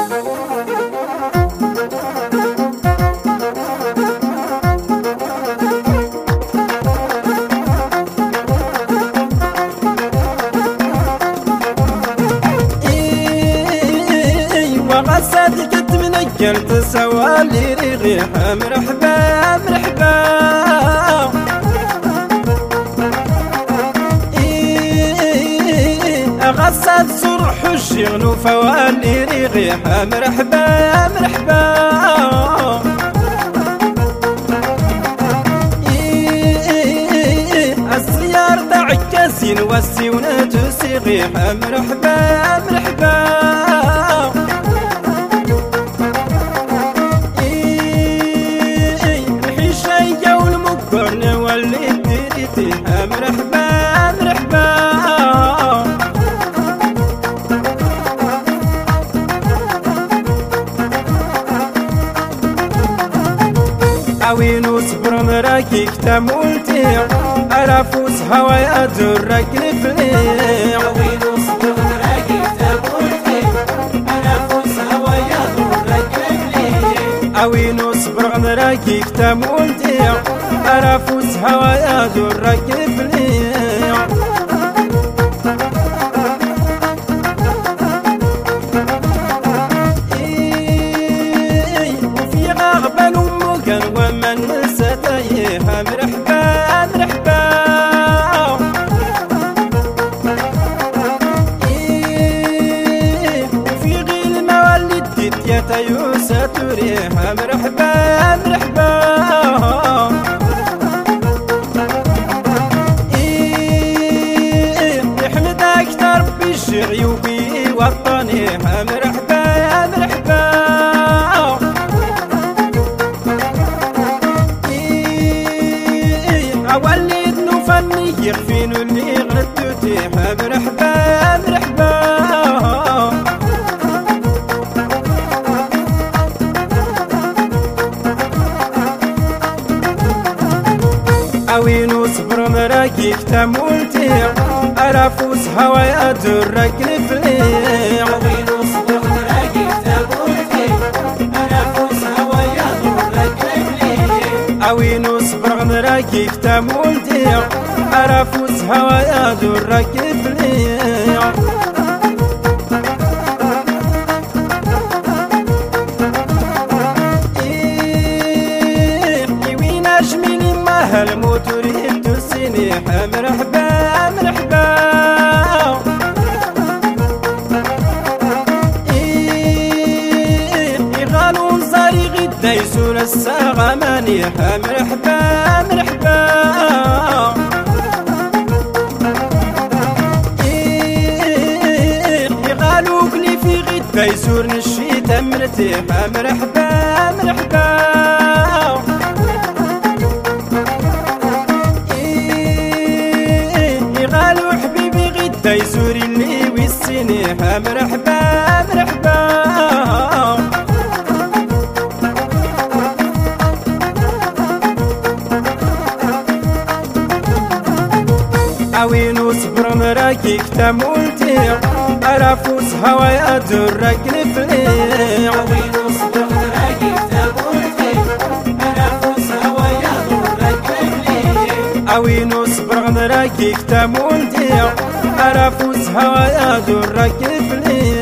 صدقت من قلت سوالي ريحة مرحبا مرحبا أغصد صرح الشغل وفوالي ريحة مرحبا مرحبا السيار دعكاسين والسيونة تسيغيحة مرحبا مرحبا مرحبا مرحبا أوين وصبر مراكي كتمولتي أرافوس هوايا درك نفلي أوين وصبر مراكي كتمولتي أرافوس هوايا درك نفلي أوين وصبر مراكي كتمولتي أرافوس هوايا درك نفلي وفي غابة ومكان ومن ستايها مرحبا مرحبا وفي غيل موالد تيتا يوسا تريها مرحبا مرحبا عيوبي وطني مرحبا مرحبا أولد نفني يخفين اللي غدتي مرحبا مرحبا أوين وصبر مراكي كتمولتي أرافوس هوايا درك نفلي أوين وصبر مراكي كتمولتي أرافوس هوايا درك نفلي أوين وصبر مراكي كتمولتي أرافوس هوايا درك نفلي الموتور يتسيني مرحبا مرحبا يغالون زاري غدا يسول الساغة مانيحة مرحبا مرحبا يغالوك لي في غدا يسول الشيتا مرتيحة مرحبا مرحبا يزور اللي ويسينيها مرحبا مرحبا أوين وصبر مراكي كتمولتي أرافوس هوايا درك نفلي أوين وصبر مراكي كتمولتي أرافوس هوايا درك نفلي أوين وصبر مراكي كتمولتي أرافوس هوايا درك نفلي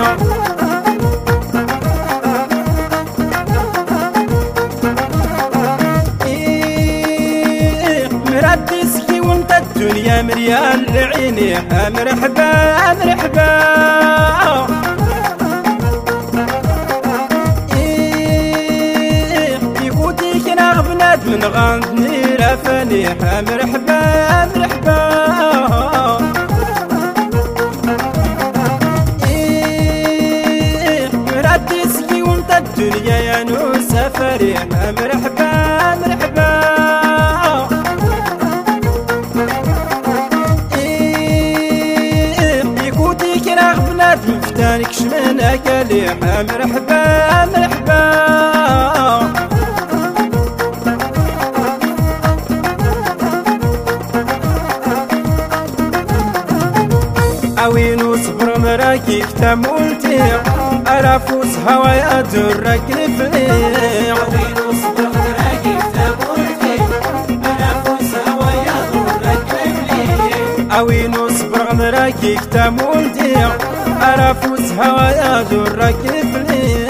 مردسكي وانت الدنيا مريال لعينيها مرحبا مرحبا يقوديك ناغ بناد من غاندني رفانيها مرحبا مرحبا الدنيا يا نوسة فريحة مرحبا مرحبا يقوديك راغ بنات مفتانك شمنك ليحة مرحبا مرحبا أوين وصبر مراكي كتمولتي أرافوس هوايا درك نفلي أوين وصبر غدراكي تموتي أرافوس هوايا درك نفلي أوين وصبر غدراكي تموتي أرافوس هوايا درك نفلي